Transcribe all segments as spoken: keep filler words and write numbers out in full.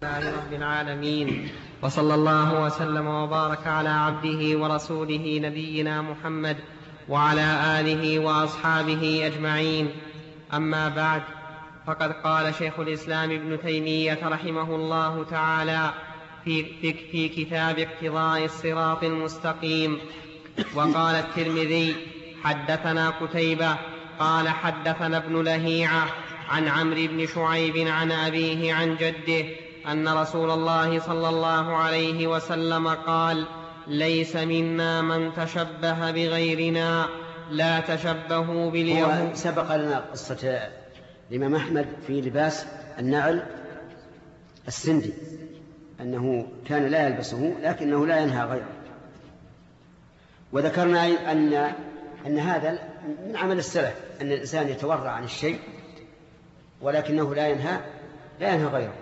لله رب العالمين، وصلى الله وسلم وبارك على عبده ورسوله نبينا محمد وعلى آله وأصحابه أجمعين. أما بعد، فقد قال شيخ الإسلام ابن تيمية رحمه الله تعالى في, في, في كتاب اقتضاء الصراط المستقيم: وقال الترمذي: حدثنا قتيبة قال حدثنا ابن لهيعة عن عمرو بن شعيب عن أبيه عن جده أن رسول الله صلى الله عليه وسلم قال: ليس منا من تشبه بغيرنا، لا تشبهوا باليهود. سبق لنا قصة الإمام أحمد في لباس النعل السندي، أنه كان لا يلبسه لكنه لا ينهى غيره، وذكرنا أن, أن هذا من عمل السلف، أن الإنسان يتورع عن الشيء ولكنه لا ينهى لا ينهى غيره.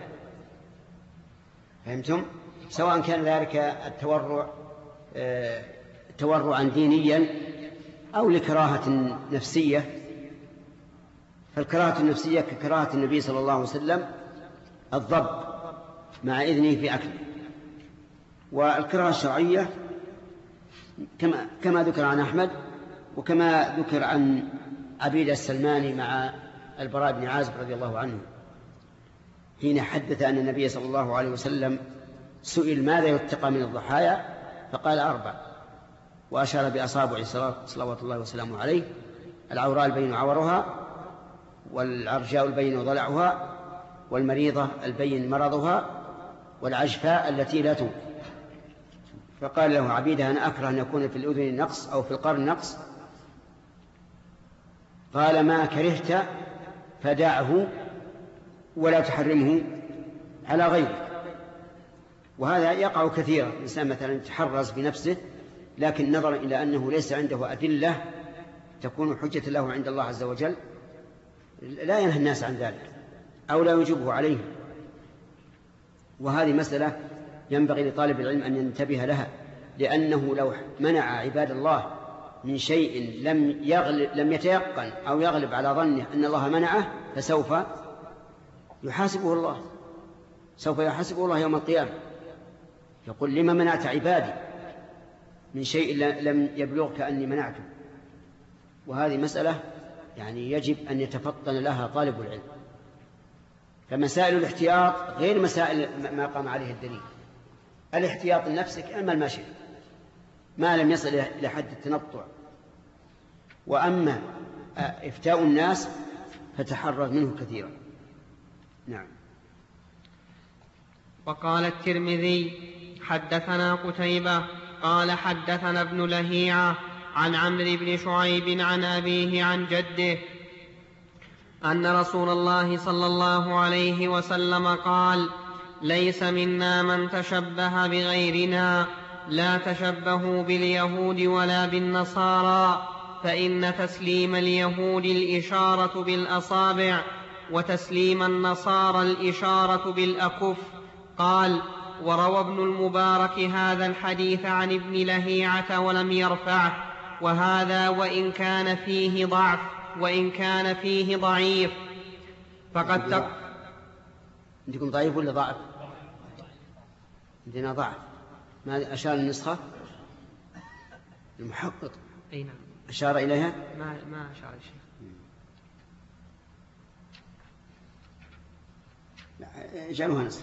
فهمتم؟ سواء كان ذلك التورع تورعا دينيا أو لكراهة نفسية، فالكراهة النفسية ككراهة النبي صلى الله عليه وسلم الضب مع إذنه في أكله، والكراهة الشرعية كما, كما ذكر عن أحمد وكما ذكر عن عبيد السلماني مع البراء بن عازب رضي الله عنه حين حدث أن النبي صلى الله عليه وسلم سئل ماذا يتقى من الضحايا فقال: أربع، وأشار بأصابع صلوات الله وسلامه عليه: العوراء البين عورها، والعرجاء البين ضلعها، والمريضة البين مرضها، والعجفاء التي لا تنقى. فقال له عبيده: أنا أكره أن يكون في الأذن نقص أو في القرن نقص. قال: ما كرهت فدعه ولا تحرمه على غيرك. وهذا يقع كثيرا، الإنسان مثلا يتحرز بنفسه لكن نظرا إلى أنه ليس عنده أدلة تكون حجة له عند الله عز وجل لا ينهى الناس عن ذلك أو لا يجبه عليه. وهذه مسألة ينبغي لطالب العلم أن ينتبه لها، لأنه لو منع عباد الله من شيء لم يغلب لم يتيقن أو يغلب على ظنه أن الله منعه فسوف يحاسبه الله سوف يحاسبه الله يوم القيامة، يقول: لما منعت عبادي من شيء لم يبلغك أني منعته. وهذه مسألة يعني يجب أن يتفطن لها طالب العلم. فمسائل الاحتياط غير مسائل ما قام عليه الدليل. الاحتياط لنفسك أما المشي ما لم يصل إلى حد التنطع، وأما إفتاء الناس فتحرز منه كثيرا. نعم. وقال الترمذي: حدثنا قتيبة قال حدثنا ابن لهيعة عن عمرو بن شعيب عن أبيه عن جده أن رسول الله صلى الله عليه وسلم قال: ليس منا من تشبه بغيرنا، لا تشبهوا باليهود ولا بالنصارى، فإن تسليم اليهود الإشارة بالأصابع، وتسليم النصارى الإشارة بالأكف. قال: وروى ابن المبارك هذا الحديث عن ابن لهيعة ولم يرفعه، وهذا وإن كان فيه ضعف وإن كان فيه ضعيف فقد تق... عندكم ضعيف ولا ضعف؟ عندنا ضعف. ما أشار النسخة المحقق؟ أي نعم، أشار إليها؟ ما, ما أشار الشيخ. اجعلوها نسخة.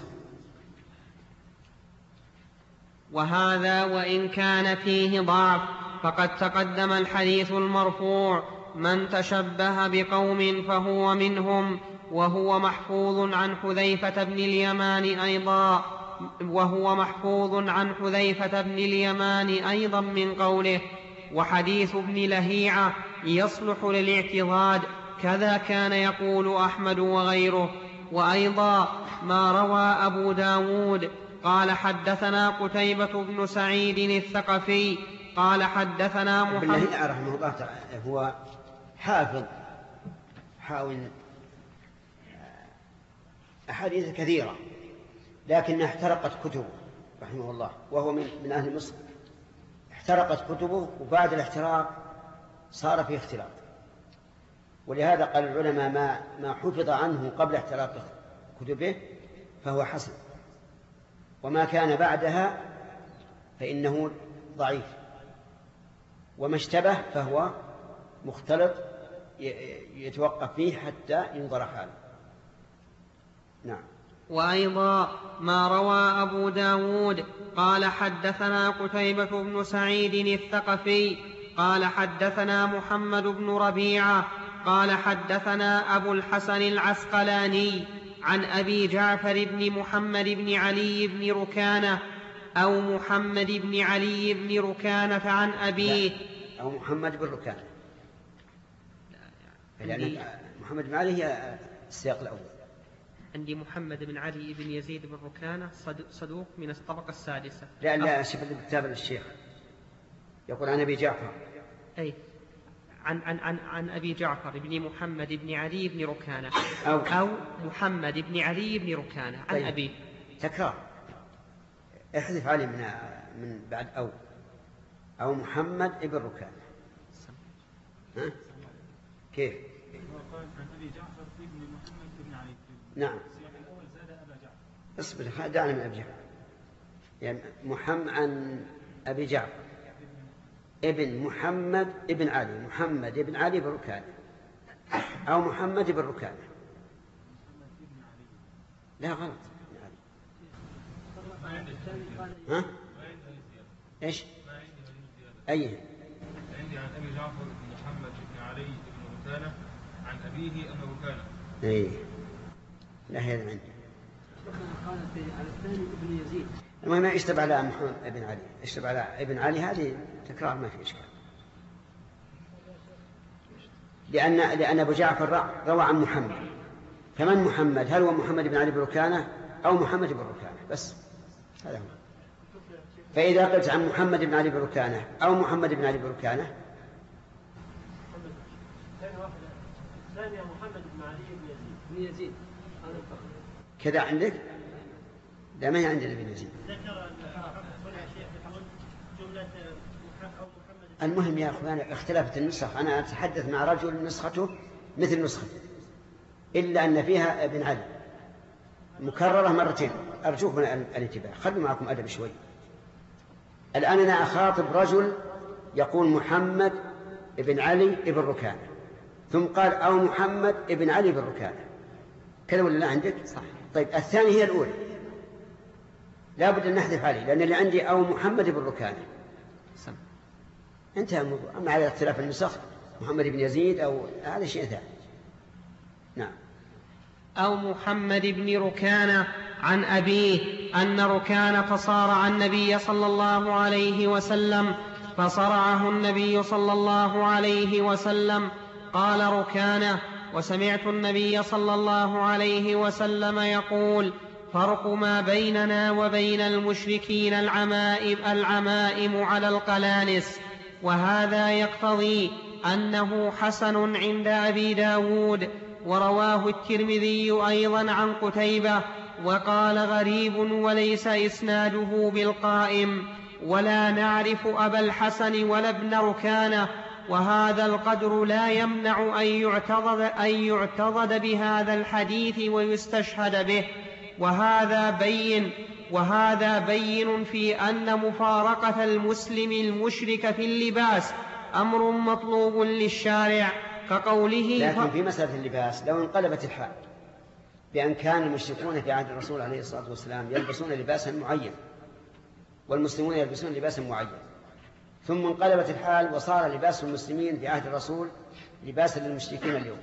وهذا وإن كان فيه ضعف فقد تقدم الحديث المرفوع: من تشبه بقوم فهو منهم، وهو محفوظ عن حذيفة بن اليمان أيضا وهو محفوظ عن حذيفة بن اليمان أيضا من قوله: وحديث ابن لهيعة يصلح للاعتضاد، كذا كان يقول أحمد وغيره. وأيضا ما روى أبو داود قال: حدثنا قتيبة بن سعيد الثقفي قال حدثنا محمد. ابن لهيعة رحمه الله هو حافظ حاول أحاديث كثيرة لكن احترقت كتبه رحمه الله، وهو من, من أهل مصر. احترقت كتبه، وبعد الاحتراق صار في اختلاط، ولهذا قال العلماء: ما, ما حفظ عنه قبل احتراق كتبه فهو حسن، وما كان بعدها فإنه ضعيف، وما اشتبه فهو مختلط يتوقف فيه حتى ينظر حاله. نعم. وأيضا ما روى أبو داود قال حدثنا قتيبة بن سعيد الثقفي قال حدثنا محمد بن ربيعة قال حدثنا أبو الحسن العسقلاني عن أبي جعفر بن محمد بن علي بن ركانة أو محمد بن علي بن ركانة عن أبيه. أو محمد بن ركانة، لأن محمد بن علي هي السياق الأول. عندي محمد بن علي بن يزيد بن ركانة صدوق من الطبقة السادسة. لا لا شوف الكتاب للشيخ يقول عن أبي جعفر. أي عن عن عن عن أبي جعفر بن محمد بن علي بن ركانة أو, أو محمد بن علي بن ركانة عن طيب. أبيه. تكرار، احذف علي من من بعد أو أو محمد ابن ركانة. ها؟ كيف؟ قال عن أبي جعفر ابن محمد بن علي. نعم. الأول زاد أبا جعفر. اصبر دعنا من أبي جعفر. يعني محمد عن أبي جعفر ابن محمد ابن علي، محمد ابن علي بن ركانة أو محمد بن ركانة. لا غلط. ها؟ إيش؟ أيه؟ عندي عن أبي جعفر بن محمد بن علي بن ركانة عن أبيه أن ركانة. إيه. لا هذا عندي. قال في على الثاني ابن يزيد. المهم اشتبه على محمد ابن علي، اشتبه على ابن علي، هذه تكرار ما في إشكال. لأن لأن أبو جعفر روى عن محمد، فمن محمد؟ هل هو محمد بن علي بن ركانة أو محمد بن ركانة؟ بس هذا هو. فإذا قلت عن محمد بن علي بن ركانة أو محمد بن علي بن ركانة ثانية محمد بن علي بن يزيد بن يزيد كذا عندك؟ لا ما هي عندنا بن يزيد. ذكر الشيخ يقول جملة أو محمد. المهم يا أخوان اختلفت النسخ، أنا أتحدث مع رجل نسخته مثل نسختي إلا أن فيها ابن علي مكررة مرتين. أرجوكم الانتباه، خلوا معكم أدب شوي. الآن أنا أخاطب رجل يقول محمد ابن علي ابن ركانة، ثم قال أو محمد ابن علي بن ركانة، كذا ولا لا عندك؟ صح. طيب الثانية هي الأولى، لا بد أن نحذف عليه، لأن اللي عندي أو محمد بن ركانة. انتهى الموضوع. أما على اختلاف النسخ محمد بن يزيد أو هذا شيء ثاني. نعم. أو محمد بن ركانة عن أبيه أن ركانة صارع النبي صلى الله عليه وسلم فصرعه النبي صلى الله عليه وسلم. قال ركانة: وسمعت النبي صلى الله عليه وسلم يقول: فرق ما بيننا وبين المشركين العمائم, العمائم على القلانس. وهذا يقتضي أنه حسن عند أبي داود. ورواه الترمذي أيضا عن قتيبة وقال: غريب وليس إسناده بالقائم، ولا نعرف أبا الحسن ولا ابن ركانة، وهذا القدر لا يمنع أن يعتضد, أن يعتضد بهذا الحديث ويستشهد به. وهذا بين وهذا بين في أن مفارقة المسلم المشرك في اللباس أمر مطلوب للشارع، كقوله: لكن في مسألة اللباس لو انقلبت الحال بأن كان المشركون في عهد الرسول عليه الصلاة والسلام يلبسون لباسا معين والمسلمون يلبسون لباسا معين، ثم انقلبت الحال وصار لباس المسلمين في عهد الرسول لباسا للمشركين اليوم،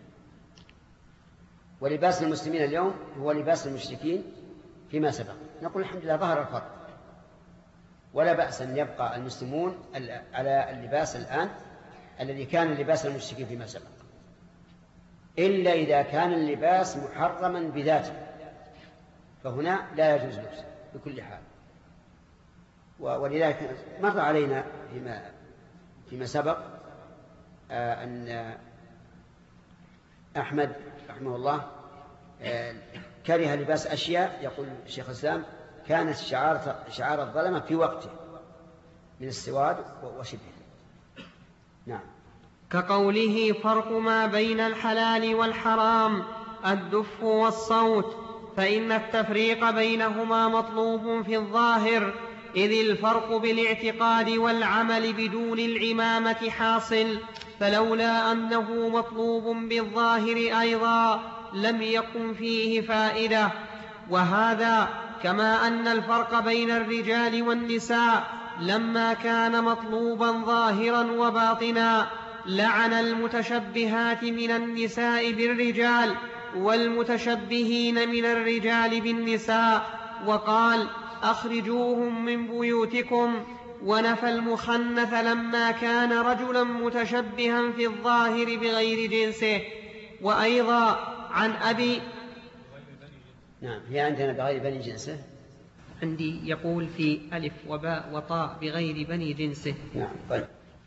ولباس المسلمين اليوم هو لباس المشركين فيما سبق، نقول الحمد لله ظهر الفرق، ولا بأس أن يبقى المسلمون على اللباس الآن الذي كان لباس المشركين فيما سبق، إلا إذا كان اللباس محرما بذاته، فهنا لا يجوز لبسه بكل حال. ولذلك مر علينا فيما, فيما سبق أن أحمد رحمه الله كره لباس أشياء، يقول الشيخ الإسلام كانت شعار, شعار الظلمة في وقته من السواد وشبهه. نعم. كقوله: فرق ما بين الحلال والحرام الدف والصوت. فإن التفريق بينهما مطلوب في الظاهر، إذ الفرق بالاعتقاد والعمل بدون العمامة حاصل، فلولا أنه مطلوب بالظاهر أيضا لم يكن فيه فائدة. وهذا كما أن الفرق بين الرجال والنساء لما كان مطلوبا ظاهرا وباطنا لعن المتشبهات من النساء بالرجال والمتشبهين من الرجال بالنساء، وقال أخرجوهم من بيوتكم، ونفى المخنث لما كان رجلا متشبها في الظاهر بغير جنسه. وأيضا عن أبي نعم هي عندنا بغير بني جنسه، عندي يقول في ألف وباء وطاء بغير بني جنسه. نعم طيب.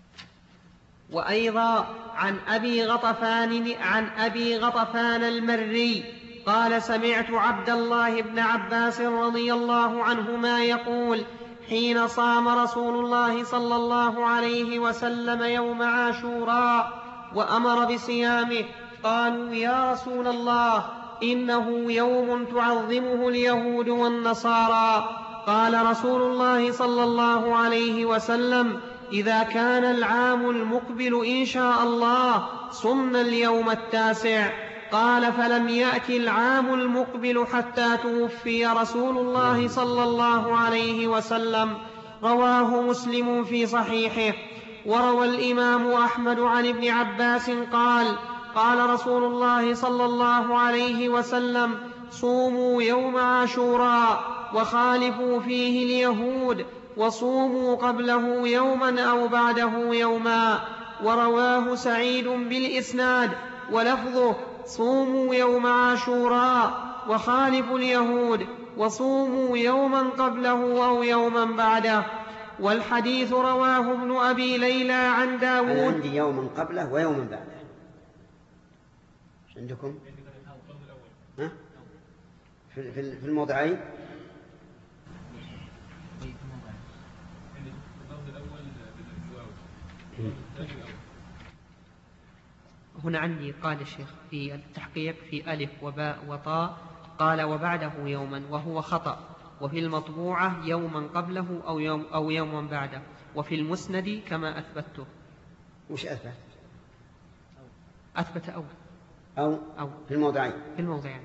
وأيضا عن أبي غطفان عن أبي غطفان المري قال سمعت عبد الله بن عباس رضي الله عنهما يقول حين صام رسول الله صلى الله عليه وسلم يوم عاشوراء وأمر بصيامه قالوا يا رسول الله إنه يوم تعظمه اليهود والنصارى. قال رسول الله صلى الله عليه وسلم إذا كان العام المقبل إن شاء الله صمنا اليوم التاسع. قال فلم يأت العام المقبل حتى توفي رسول الله صلى الله عليه وسلم. رواه مسلم في صحيحه. وروى الإمام أحمد عن ابن عباس قال قال رسول الله صلى الله عليه وسلم صوموا يوم عاشوراء وخالفوا فيه اليهود وصوموا قبله يوما أو بعده يوما. ورواه سعيد بالإسناد ولفظه صوموا يوم عاشوراء وخالفوا اليهود وصوموا يوما قبله أو يوما بعده. والحديث رواه ابن أبي ليلى عن داود. أنا عندي يوما قبله ويوما بعده. عندكم ها؟ في في الموضعين هنا عندي قال الشيخ في التحقيق في ألف وباء وطاء قال وبعده يوما وهو خطأ، وفي المطبوعة يوما قبله أو, يوم أو يوما بعده، وفي المسند كما أثبته. وش أثبت؟ أثبت أو أو, أو في الموضعين في الموضعين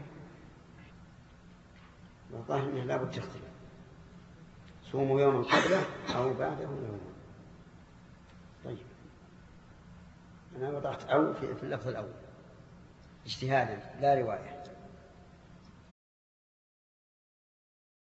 والله إنه لا بد تختلف. صوموا يوما قبله أو بعده يوما. طيب أنا وضعت أو في اللفظ الأول اجتهادا لا رواية.